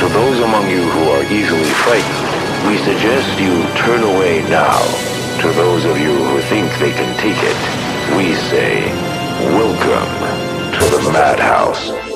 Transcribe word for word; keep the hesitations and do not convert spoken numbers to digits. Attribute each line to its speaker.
Speaker 1: To those among you who are easily frightened, we suggest you turn away now. To those of you who think they can take it, we say, welcome to the Madhouse.